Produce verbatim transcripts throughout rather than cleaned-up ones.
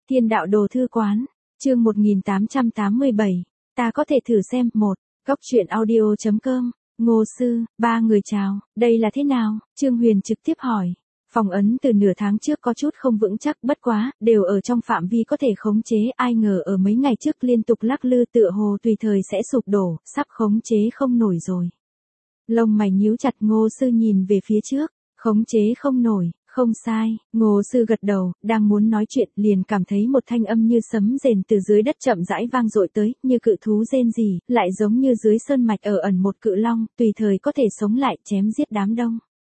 Thiên đạo đồ thư quán, chương một nghìn tám trăm tám mươi bảy, ta có thể thử xem, một, góc truyện audio.com, Ngô Sư, ba người chào, đây là thế nào, Trương Huyền trực tiếp hỏi. Phong ấn từ nửa tháng trước có chút không vững chắc, bất quá, đều ở trong phạm vi có thể khống chế, ai ngờ ở mấy ngày trước liên tục lắc lư tựa hồ tùy thời sẽ sụp đổ, sắp khống chế không nổi rồi. Lông mày nhíu chặt, Ngô Sư nhìn về phía trước, khống chế không nổi, không sai, Ngô Sư gật đầu, đang muốn nói chuyện, liền cảm thấy một thanh âm như sấm rền từ dưới đất chậm rãi vang dội tới, như cự thú rên rỉ, lại giống như dưới sơn mạch ở ẩn một cự long, tùy thời có thể sống lại chém giết đám đông.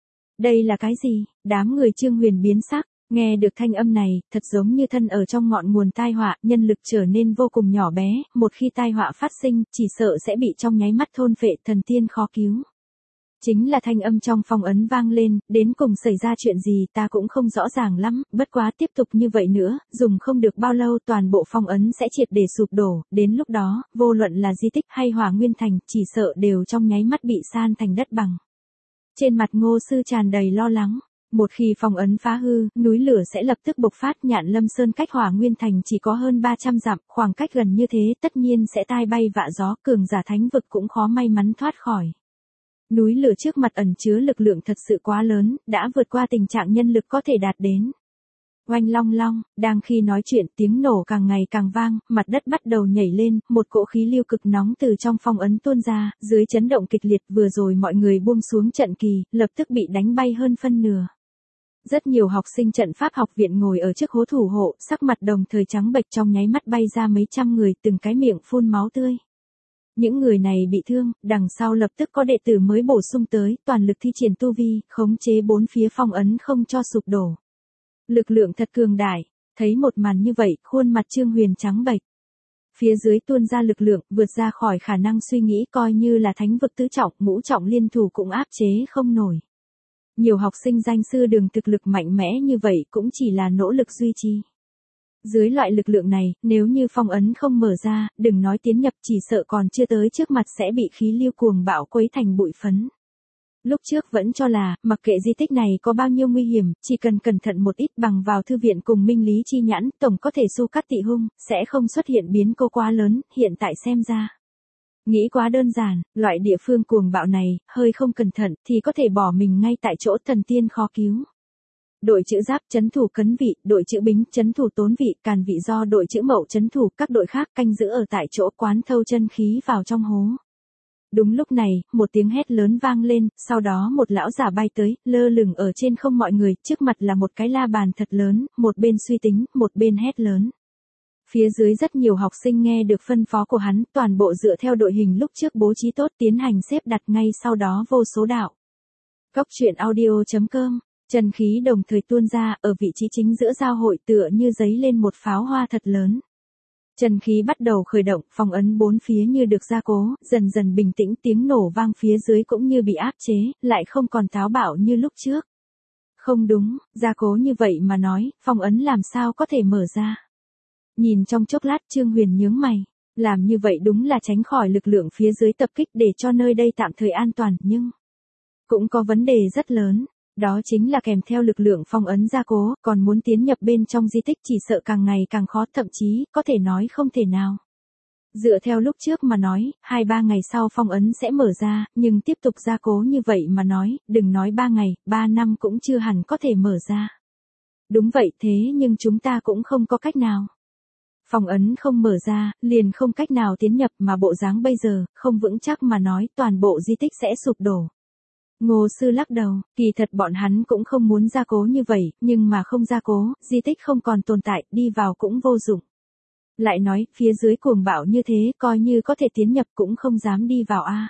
Đây là cái gì? Đám người Trương Huyền biến sắc, nghe được thanh âm này, thật giống như thân ở trong ngọn nguồn tai họa, nhân lực trở nên vô cùng nhỏ bé, một khi tai họa phát sinh, chỉ sợ sẽ bị trong nháy mắt thôn phệ, thần tiên khó cứu. Chính là thanh âm trong phong ấn vang lên, đến cùng xảy ra chuyện gì ta cũng không rõ ràng lắm, bất quá tiếp tục như vậy nữa, dùng không được bao lâu toàn bộ phong ấn sẽ triệt để sụp đổ, đến lúc đó, vô luận là di tích hay Hỏa Nguyên Thành, chỉ sợ đều trong nháy mắt bị san thành đất bằng. Trên mặt Ngô Sư tràn đầy lo lắng, một khi phong ấn phá hư, núi lửa sẽ lập tức bộc phát, Nhạn Lâm Sơn cách Hỏa Nguyên Thành chỉ có hơn ba trăm dặm, khoảng cách gần như thế tất nhiên sẽ tai bay vạ gió, cường giả thánh vực cũng khó may mắn thoát khỏi. Núi lửa trước mặt ẩn chứa lực lượng thật sự quá lớn, đã vượt qua tình trạng nhân lực có thể đạt đến. Oanh long long, đang khi nói chuyện tiếng nổ càng ngày càng vang, mặt đất bắt đầu nhảy lên, một cỗ khí lưu cực nóng từ trong phong ấn tuôn ra, dưới chấn động kịch liệt vừa rồi mọi người buông xuống trận kỳ, lập tức bị đánh bay hơn phân nửa. Rất nhiều học sinh trận pháp học viện ngồi ở trước hố thủ hộ, sắc mặt đồng thời trắng bệch, trong nháy mắt bay ra mấy trăm người, từng cái miệng phun máu tươi. Những người này bị thương, đằng sau lập tức có đệ tử mới bổ sung tới, toàn lực thi triển tu vi, khống chế bốn phía phong ấn không cho sụp đổ. Lực lượng thật cường đại, thấy một màn như vậy, khuôn mặt Trương Huyền trắng bệch. Phía dưới tuôn ra lực lượng, vượt ra khỏi khả năng suy nghĩ, coi như là thánh vực tứ trọng, ngũ trọng liên thủ cũng áp chế không nổi. Nhiều học sinh danh sư đường thực lực mạnh mẽ như vậy cũng chỉ là nỗ lực duy trì. Dưới loại lực lượng này, nếu như phong ấn không mở ra, đừng nói tiến nhập, chỉ sợ còn chưa tới trước mặt sẽ bị khí lưu cuồng bạo quấy thành bụi phấn. Lúc trước vẫn cho là, mặc kệ di tích này có bao nhiêu nguy hiểm, chỉ cần cẩn thận một ít bằng vào thư viện cùng minh lý chi nhãn, tổng có thể su cắt tị hung, sẽ không xuất hiện biến cố quá lớn, hiện tại xem ra. Nghĩ quá đơn giản, loại địa phương cuồng bạo này, hơi không cẩn thận, thì có thể bỏ mình ngay tại chỗ, thần tiên khó cứu. Đội chữ giáp chấn thủ cấn vị, đội chữ bính chấn thủ tốn vị, càn vị do đội chữ mậu chấn thủ, các đội khác canh giữ ở tại chỗ, quán thâu chân khí vào trong hố. Đúng lúc này, một tiếng hét lớn vang lên, sau đó một lão giả bay tới, lơ lửng ở trên không mọi người, trước mặt là một cái la bàn thật lớn, một bên suy tính, một bên hét lớn. Phía dưới rất nhiều học sinh nghe được phân phó của hắn, toàn bộ dựa theo đội hình lúc trước bố trí tốt tiến hành xếp đặt, ngay sau đó vô số đạo. Góc truyện audio.com, chân khí đồng thời tuôn ra, ở vị trí chính giữa giao hội tựa như giấy lên một pháo hoa thật lớn. Chân khí bắt đầu khởi động, phong ấn bốn phía như được gia cố, dần dần bình tĩnh, tiếng nổ vang phía dưới cũng như bị áp chế, lại không còn táo bạo như lúc trước. Không đúng, gia cố như vậy mà nói, phong ấn làm sao có thể mở ra. Nhìn trong chốc lát Trương Huyền nhướng mày, làm như vậy đúng là tránh khỏi lực lượng phía dưới tập kích để cho nơi đây tạm thời an toàn, nhưng cũng có vấn đề rất lớn. Đó chính là kèm theo lực lượng phong ấn gia cố, còn muốn tiến nhập bên trong di tích chỉ sợ càng ngày càng khó, thậm chí, có thể nói không thể nào. Dựa theo lúc trước mà nói, hai ba ngày sau phong ấn sẽ mở ra, nhưng tiếp tục gia cố như vậy mà nói, đừng nói ba ngày, ba năm cũng chưa hẳn có thể mở ra. Đúng vậy, thế nhưng chúng ta cũng không có cách nào. Phong ấn không mở ra, liền không cách nào tiến nhập, mà bộ dáng bây giờ, không vững chắc mà nói, toàn bộ di tích sẽ sụp đổ. Ngô Sư lắc đầu, kỳ thật bọn hắn cũng không muốn gia cố như vậy, nhưng mà không gia cố, di tích không còn tồn tại, đi vào cũng vô dụng. Lại nói, phía dưới cuồng bạo như thế, coi như có thể tiến nhập cũng không dám đi vào a.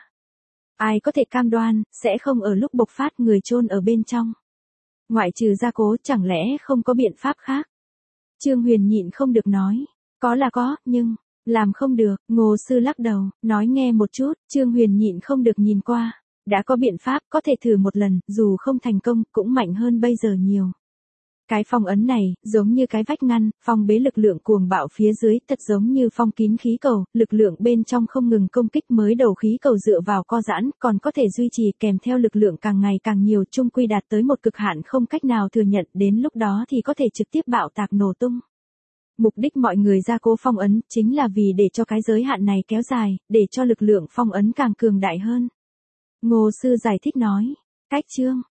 Ai có thể cam đoan, sẽ không ở lúc bộc phát người chôn ở bên trong. Ngoại trừ gia cố, chẳng lẽ không có biện pháp khác? Trương Huyền nhịn không được nói, có là có, nhưng, làm không được, Ngô Sư lắc đầu, nói nghe một chút, Trương Huyền nhịn không được nhìn qua. Đã có biện pháp, có thể thử một lần, dù không thành công, cũng mạnh hơn bây giờ nhiều. Cái phong ấn này, giống như cái vách ngăn, phong bế lực lượng cuồng bạo phía dưới, thật giống như phong kín khí cầu, lực lượng bên trong không ngừng công kích, mới đầu khí cầu dựa vào co giãn, còn có thể duy trì, kèm theo lực lượng càng ngày càng nhiều, chung quy đạt tới một cực hạn không cách nào thừa nhận, đến lúc đó thì có thể trực tiếp bạo tạc nổ tung. Mục đích mọi người gia cố phong ấn chính là vì để cho cái giới hạn này kéo dài, để cho lực lượng phong ấn càng cường đại hơn. Ngô sư giải thích nói. Cách chương